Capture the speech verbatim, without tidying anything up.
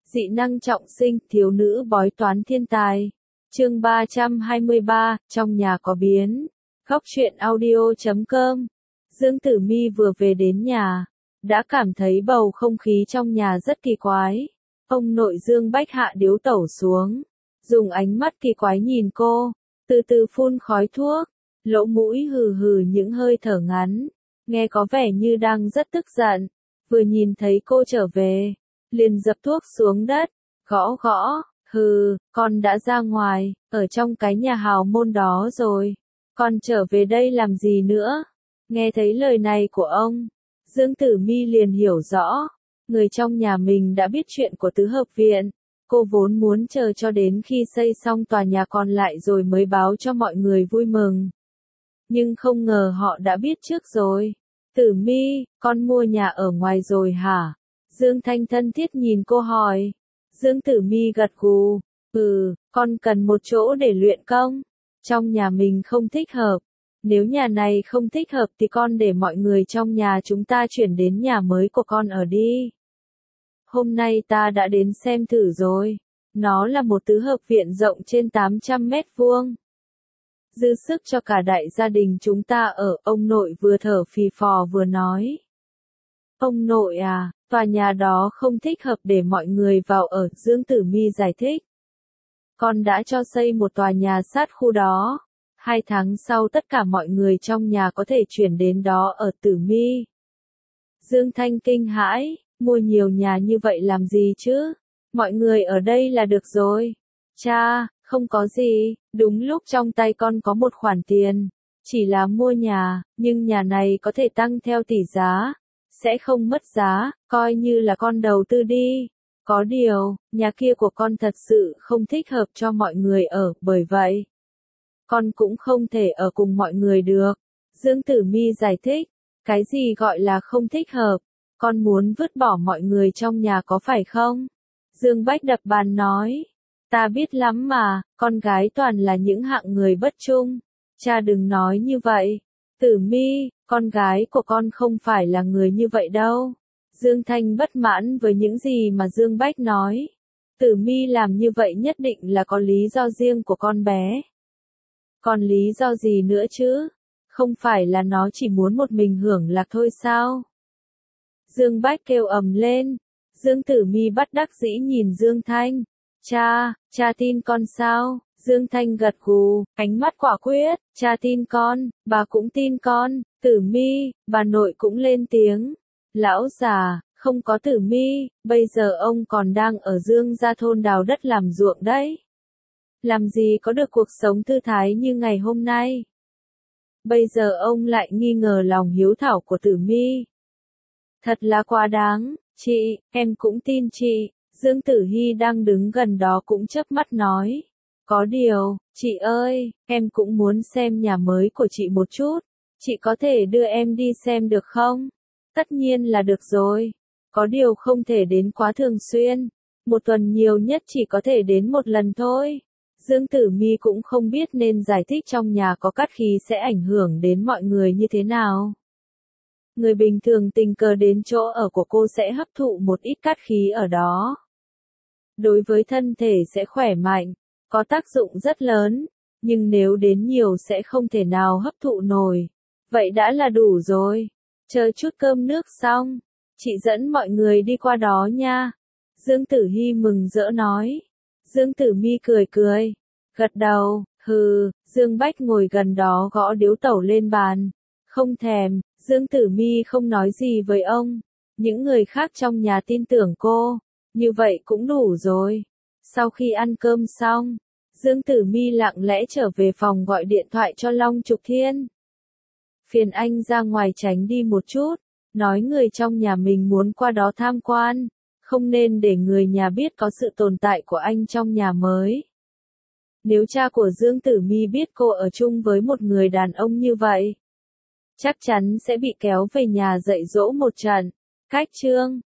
Dị năng trọng sinh, thiếu nữ bói toán thiên tài. Chương ba trăm hai mươi ba, trong nhà có biến. Góc truyện audio chấm com. Dương Tử Mi vừa về đến nhà, đã cảm thấy bầu không khí trong nhà rất kỳ quái. Ông nội Dương Bách hạ điếu tẩu xuống, dùng ánh mắt kỳ quái nhìn cô, từ từ phun khói thuốc, lỗ mũi hừ hừ những hơi thở ngắn, nghe có vẻ như đang rất tức giận. Vừa nhìn thấy cô trở về, liền dập thuốc xuống đất, gõ gõ, hừ, con đã ra ngoài, ở trong cái nhà hào môn đó rồi, con trở về đây làm gì nữa? Nghe thấy lời này của ông, Dương Tử Mi liền hiểu rõ, người trong nhà mình đã biết chuyện của tứ hợp viện, cô vốn muốn chờ cho đến khi xây xong tòa nhà còn lại rồi mới báo cho mọi người vui mừng. Nhưng không ngờ họ đã biết trước rồi. Tử Mi, con mua nhà ở ngoài rồi hả? Dương Thanh thân thiết nhìn cô hỏi. Dương Tử Mi gật gù, ừ, con cần một chỗ để luyện công. Trong nhà mình không thích hợp. Nếu nhà này không thích hợp thì con để mọi người trong nhà chúng ta chuyển đến nhà mới của con ở đi. Hôm nay ta đã đến xem thử rồi. Nó là một tứ hợp viện rộng trên tám trăm mét vuông. Dư sức cho cả đại gia đình chúng ta ở, ông nội vừa thở phì phò vừa nói. Ông nội à, tòa nhà đó không thích hợp để mọi người vào ở, Dương Tử Mi giải thích. Con đã cho xây một tòa nhà sát khu đó. Hai tháng sau tất cả mọi người trong nhà có thể chuyển đến đó ở. Tử Mi. Dương Thanh kinh hãi, mua nhiều nhà như vậy làm gì chứ? Mọi người ở đây là được rồi. Cha, không có gì, đúng lúc trong tay con có một khoản tiền. Chỉ là mua nhà, nhưng nhà này có thể tăng theo tỷ giá. Sẽ không mất giá, coi như là con đầu tư đi. Có điều, nhà kia của con thật sự không thích hợp cho mọi người ở, bởi vậy con cũng không thể ở cùng mọi người được. Dương Tử Mi giải thích, cái gì gọi là không thích hợp, con muốn vứt bỏ mọi người trong nhà có phải không? Dương Bách đập bàn nói, ta biết lắm mà, con gái toàn là những hạng người bất trung. Cha đừng nói như vậy. Tử Mi, con gái của con không phải là người như vậy đâu. Dương Thanh bất mãn với những gì mà Dương Bách nói. Tử Mi làm như vậy nhất định là có lý do riêng của con bé. Còn lý do gì nữa chứ? Không phải là nó chỉ muốn một mình hưởng lạc thôi sao? Dương Bách kêu ầm lên. Dương Tử Mi bất đắc dĩ nhìn Dương Thanh. Cha, cha tin con sao? Dương Thanh gật gù, ánh mắt quả quyết. Cha tin con, bà cũng tin con. Tử Mi, bà nội cũng lên tiếng. Lão già, không có Tử Mi, bây giờ ông còn đang ở Dương gia thôn đào đất làm ruộng đấy. Làm gì có được cuộc sống thư thái như ngày hôm nay. Bây giờ ông lại nghi ngờ lòng hiếu thảo của Tử Mi. Thật là quá đáng, chị, em cũng tin chị. Dương Tử Hi đang đứng gần đó cũng chớp mắt nói. Có điều, chị ơi, em cũng muốn xem nhà mới của chị một chút. Chị có thể đưa em đi xem được không? Tất nhiên là được rồi. Có điều không thể đến quá thường xuyên. Một tuần nhiều nhất chỉ có thể đến một lần thôi. Dương Tử Mi cũng không biết nên giải thích trong nhà có cát khí sẽ ảnh hưởng đến mọi người như thế nào. Người bình thường tình cờ đến chỗ ở của cô sẽ hấp thụ một ít cát khí ở đó. Đối với thân thể sẽ khỏe mạnh, có tác dụng rất lớn, nhưng nếu đến nhiều sẽ không thể nào hấp thụ nổi. Vậy đã là đủ rồi. Chờ chút cơm nước xong, chị dẫn mọi người đi qua đó nha. Dương Tử Hi mừng rỡ nói. Dương Tử Mi cười cười, gật đầu, hừ. Dương Bách ngồi gần đó gõ điếu tẩu lên bàn. Không thèm. Dương Tử Mi không nói gì với ông. Những người khác trong nhà tin tưởng cô. Như vậy cũng đủ rồi. Sau khi ăn cơm xong, Dương Tử Mi lặng lẽ trở về phòng gọi điện thoại cho Long Trục Thiên. Phiền anh ra ngoài tránh đi một chút, nói người trong nhà mình muốn qua đó tham quan, không nên để người nhà biết có sự tồn tại của anh trong nhà mới. Nếu cha của Dương Tử Mi biết cô ở chung với một người đàn ông như vậy, chắc chắn sẽ bị kéo về nhà dạy dỗ một trận. Cách chương